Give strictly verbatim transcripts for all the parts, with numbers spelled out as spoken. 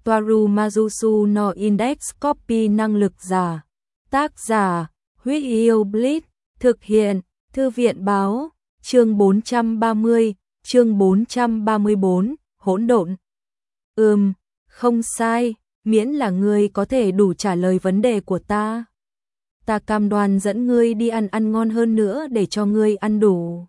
Toaru Majusu no Index Copy năng lực giả. Tác giả, Huyết Yêu Blitz, thực hiện, Thư viện báo, chương bốn trăm ba mươi, chương bốn trăm ba mươi bốn, hỗn độn. Ừm, không sai, miễn là ngươi có thể đủ trả lời vấn đề của ta. Ta cam đoan dẫn ngươi đi ăn ăn ngon hơn nữa để cho ngươi ăn đủ.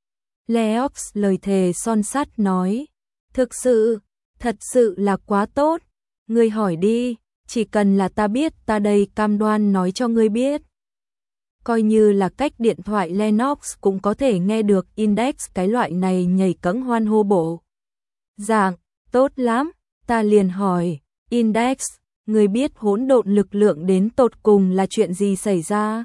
Leox lời thề son sắt nói, thực sự, thật sự là quá tốt, ngươi hỏi đi, chỉ cần là ta biết ta đây cam đoan nói cho ngươi biết. Coi như là cách điện thoại Lennox cũng có thể nghe được Index cái loại này nhảy cẫng hoan hô bộ. Dạng, tốt lắm, ta liền hỏi, Index, ngươi biết hỗn độn lực lượng đến tột cùng là chuyện gì xảy ra?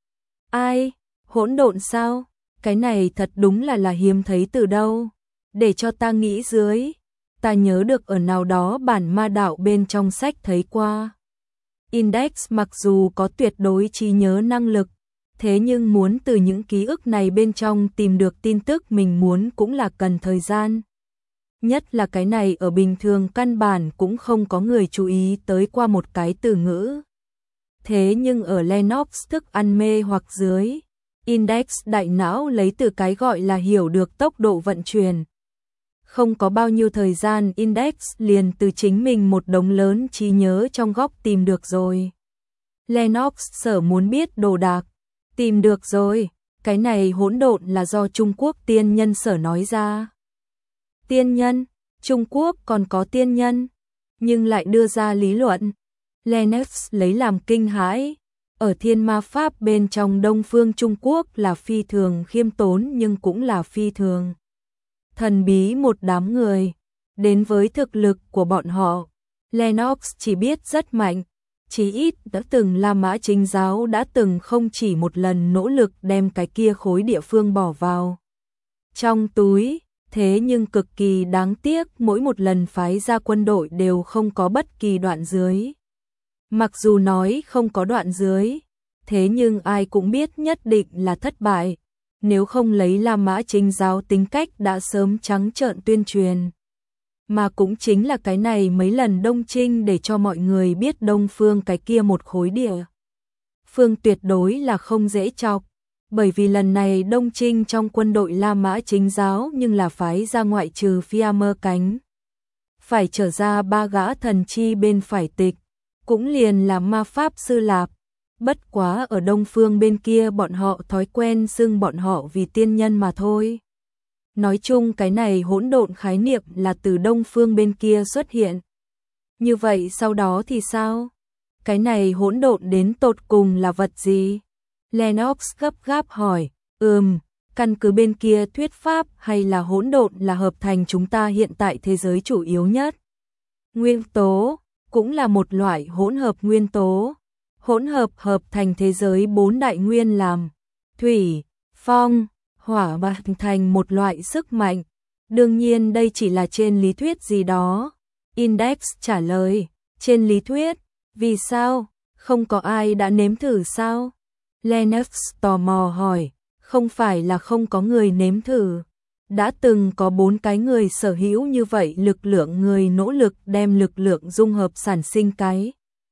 Ai, hỗn độn sao? Cái này thật đúng là là hiếm thấy từ đâu. Để cho ta nghĩ dưới, ta nhớ được ở nào đó bản ma đạo bên trong sách thấy qua. Index mặc dù có tuyệt đối trí nhớ năng lực, thế nhưng muốn từ những ký ức này bên trong tìm được tin tức mình muốn cũng là cần thời gian. Nhất là cái này ở bình thường căn bản cũng không có người chú ý tới qua một cái từ ngữ. Thế nhưng ở Lennox thức ăn mê hoặc dưới, Index đại não lấy từ cái gọi là hiểu được tốc độ vận chuyển. Không có bao nhiêu thời gian Index liền từ chính mình một đống lớn trí nhớ trong góc tìm được rồi. Lennox sở muốn biết đồ đạc, tìm được rồi, cái này hỗn độn là do Trung Quốc tiên nhân sở nói ra. Tiên nhân, Trung Quốc còn có tiên nhân, nhưng lại đưa ra lý luận. Lennox lấy làm kinh hãi, ở thiên ma pháp bên trong Đông phương Trung Quốc là phi thường khiêm tốn nhưng cũng là phi thường thần bí một đám người. Đến với thực lực của bọn họ, Lennox chỉ biết rất mạnh, chí ít đã từng La Mã Chính giáo đã từng không chỉ một lần nỗ lực đem cái kia khối địa phương bỏ vào trong túi. Thế nhưng cực kỳ đáng tiếc mỗi một lần phái ra quân đội đều không có bất kỳ đoạn dưới. Mặc dù nói không có đoạn dưới, thế nhưng ai cũng biết nhất định là thất bại. Nếu không lấy La Mã Chính giáo tính cách đã sớm trắng trợn tuyên truyền. Mà cũng chính là cái này mấy lần Đông Trinh để cho mọi người biết Đông Phương cái kia một khối địa phương tuyệt đối là không dễ chọc. Bởi vì lần này Đông Trinh trong quân đội La Mã Chính giáo nhưng là phái ra ngoại trừ Fiamer cánh. Phải trở ra ba gã thần chi bên phải tịch, cũng liền là ma pháp sư Lạp. Bất quá ở Đông Phương bên kia bọn họ thói quen xưng bọn họ vì tiên nhân mà thôi. Nói chung cái này hỗn độn khái niệm là từ Đông Phương bên kia xuất hiện. Như vậy sau đó thì sao? Cái này hỗn độn đến tột cùng là vật gì? Lennox gấp gáp hỏi, ừm, căn cứ bên kia thuyết pháp hay là hỗn độn là hợp thành chúng ta hiện tại thế giới chủ yếu nhất. Nguyên tố, cũng là một loại hỗn hợp nguyên tố. Hỗn hợp hợp thành thế giới bốn đại nguyên làm thủy, phong, hỏa và hình thành một loại sức mạnh. Đương nhiên đây chỉ là trên lý thuyết gì đó. Index trả lời, trên lý thuyết, vì sao? Không có ai đã nếm thử sao? Lennox tò mò hỏi, không phải là không có người nếm thử. Đã từng có bốn cái người sở hữu như vậy lực lượng người nỗ lực đem lực lượng dung hợp sản sinh cái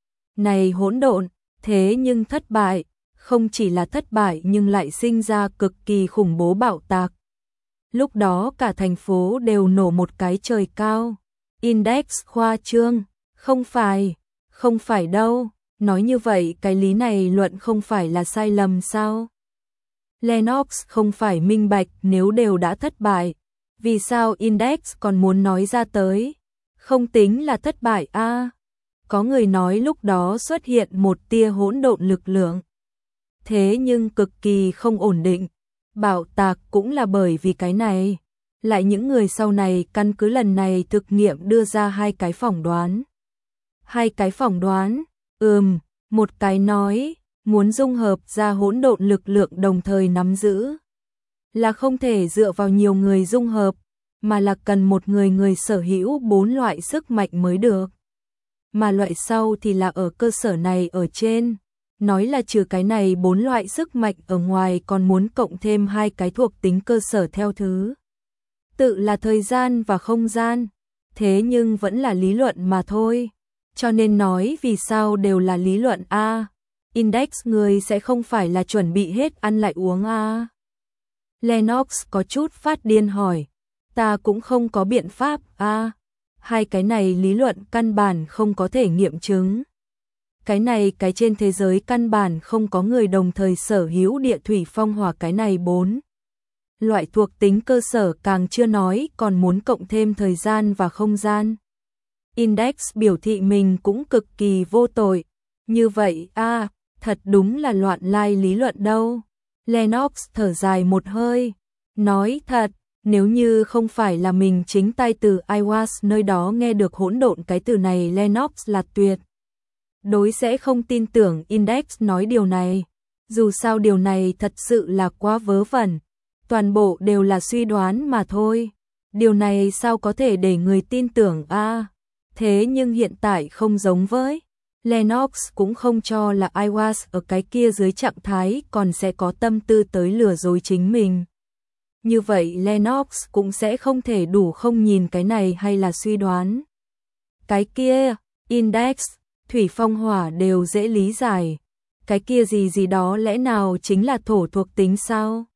này hỗn độn, thế nhưng thất bại, không chỉ là thất bại nhưng lại sinh ra cực kỳ khủng bố bạo tạc. Lúc đó cả thành phố đều nổ một cái trời cao. Index khoa trương, không phải, không phải đâu. Nói như vậy cái lý này luận không phải là sai lầm sao? Lennox không phải minh bạch nếu đều đã thất bại. Vì sao Index còn muốn nói ra tới? Không tính là thất bại a. À, có người nói lúc đó xuất hiện một tia hỗn độn lực lượng. Thế nhưng cực kỳ không ổn định. Bạo tạc cũng là bởi vì cái này. Lại những người sau này căn cứ lần này thực nghiệm đưa ra hai cái phỏng đoán. Hai cái phỏng đoán? Ừm, một cái nói, muốn dung hợp ra hỗn độn lực lượng đồng thời nắm giữ. Là không thể dựa vào nhiều người dung hợp, mà là cần một người người sở hữu bốn loại sức mạnh mới được. Mà loại sau thì là ở cơ sở này ở trên. Nói là trừ cái này bốn loại sức mạnh ở ngoài còn muốn cộng thêm hai cái thuộc tính cơ sở theo thứ. Tự là thời gian và không gian. thế nhưng vẫn là lý luận mà thôi. Cho nên nói vì sao đều là lý luận a. Index người sẽ không phải là chuẩn bị hết ăn lại uống a. Lennox có chút phát điên hỏi, ta cũng không có biện pháp a. Hai cái này lý luận căn bản không có thể nghiệm chứng. Cái này cái trên thế giới căn bản không có người đồng thời sở hữu địa thủy phong hỏa cái này bốn loại thuộc tính cơ sở, càng chưa nói còn muốn cộng thêm thời gian và không gian. Index biểu thị mình cũng cực kỳ vô tội. Như vậy a, thật đúng là loạn lai lý luận đâu. Lennox thở dài một hơi, nói thật, nếu như không phải là mình chính tay từ Iwas nơi đó nghe được hỗn độn cái từ này, Lennox là tuyệt đối sẽ không tin tưởng Index nói điều này. Dù sao điều này thật sự là quá vớ vẩn, toàn bộ đều là suy đoán mà thôi. Điều này sao có thể để người tin tưởng a? À, thế nhưng hiện tại không giống với Lennox cũng không cho là Iwas ở cái kia dưới trạng thái còn sẽ có tâm tư tới lừa dối chính mình. Như vậy Lennox cũng sẽ không thể đủ không nhìn cái này hay là suy đoán. Cái kia, Index, thủy phong hỏa đều dễ lý giải. Cái kia gì gì đó lẽ nào chính là thổ thuộc tính sao?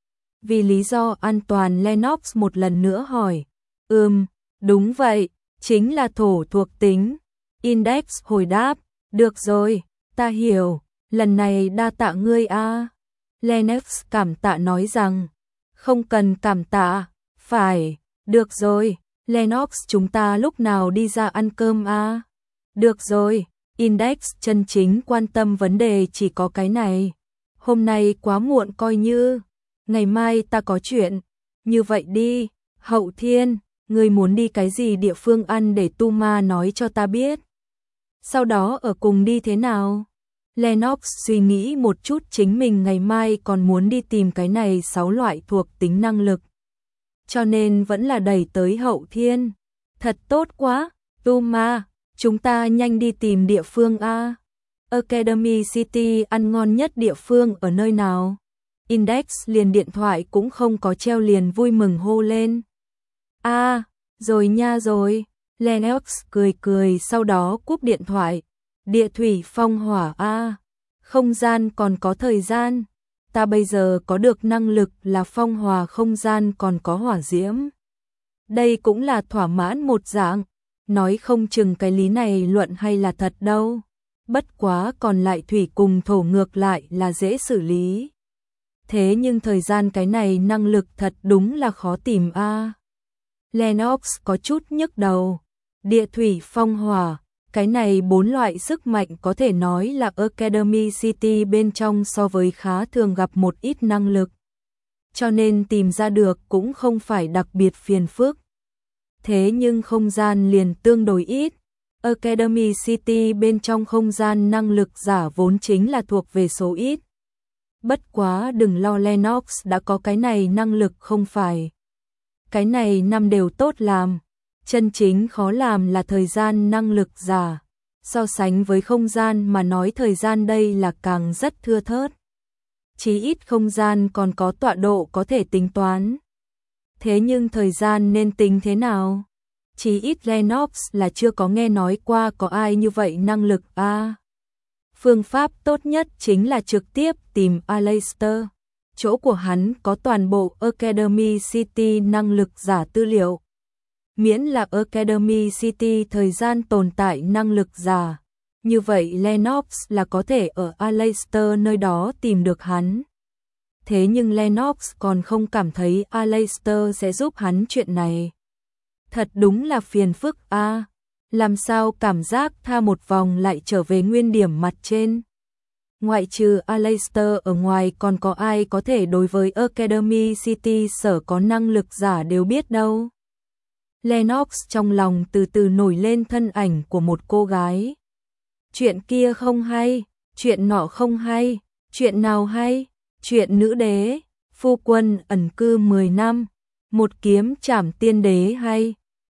Vì lý do an toàn Lennox một lần nữa hỏi. Ừm, đúng vậy, chính là thổ thuộc tính. Index hồi đáp, được rồi, ta hiểu, lần này đa tạ ngươi a. Lennox cảm tạ nói rằng, không cần cảm tạ, phải, được rồi, Lennox chúng ta lúc nào đi ra ăn cơm a? Được rồi, Index chân chính quan tâm vấn đề chỉ có cái này. Hôm nay quá muộn coi như, ngày mai ta có chuyện, như vậy đi, Hậu Thiên, ngươi muốn đi cái gì địa phương ăn để Tu Ma nói cho ta biết. Sau đó ở cùng đi thế nào? Lennox suy nghĩ một chút, chính mình ngày mai còn muốn đi tìm cái này sáu loại thuộc tính năng lực. Cho nên vẫn là đẩy tới Hậu Thiên. Thật tốt quá, Tu Ma, chúng ta nhanh đi tìm địa phương a. Academy City ăn ngon nhất địa phương ở nơi nào? Index liền điện thoại cũng không có treo liền vui mừng hô lên. A, à, rồi nha rồi. Lennox cười cười sau đó cúp điện thoại. Địa thủy phong hỏa a, à, không gian còn có thời gian. Ta bây giờ có được năng lực là phong hòa không gian còn có hỏa diễm. Đây cũng là thỏa mãn một dạng. Nói không chừng cái lý này luận hay là thật đâu. Bất quá còn lại thủy cùng thổ ngược lại là dễ xử lý. Thế nhưng thời gian cái này năng lực thật đúng là khó tìm a. À. Lennox có chút nhức đầu. Địa thủy phong hỏa, cái này bốn loại sức mạnh có thể nói là Academy City bên trong so với khá thường gặp một ít năng lực. Cho nên tìm ra được cũng không phải đặc biệt phiền phức. Thế nhưng không gian liền tương đối ít. Academy City bên trong không gian năng lực giả vốn chính là thuộc về số ít. Bất quá đừng lo, Lennox đã có cái này năng lực không phải. Cái này năm đều tốt làm. Chân chính khó làm là thời gian năng lực giả. So sánh với không gian mà nói thời gian đây là càng rất thưa thớt. Chí ít không gian còn có tọa độ có thể tính toán. Thế nhưng thời gian nên tính thế nào? Chí ít Lennox là chưa có nghe nói qua có ai như vậy năng lực a. À, phương pháp tốt nhất chính là trực tiếp tìm Aleister. Chỗ của hắn có toàn bộ Academy City năng lực giả tư liệu. Miễn là Academy City thời gian tồn tại năng lực giả. Như vậy Lennox là có thể ở Aleister nơi đó tìm được hắn. Thế nhưng Lennox còn không cảm thấy Aleister sẽ giúp hắn chuyện này. Thật đúng là phiền phức a. À, làm sao cảm giác tha một vòng lại trở về nguyên điểm mặt trên. Ngoại trừ Aleister ở ngoài còn có ai có thể đối với Academy City sở có năng lực giả đều biết đâu. Lennox trong lòng từ từ nổi lên thân ảnh của một cô gái. Chuyện kia không hay, chuyện nọ không hay, chuyện nào hay, chuyện nữ đế, phu quân ẩn cư mười năm, một kiếm trảm tiên đế hay,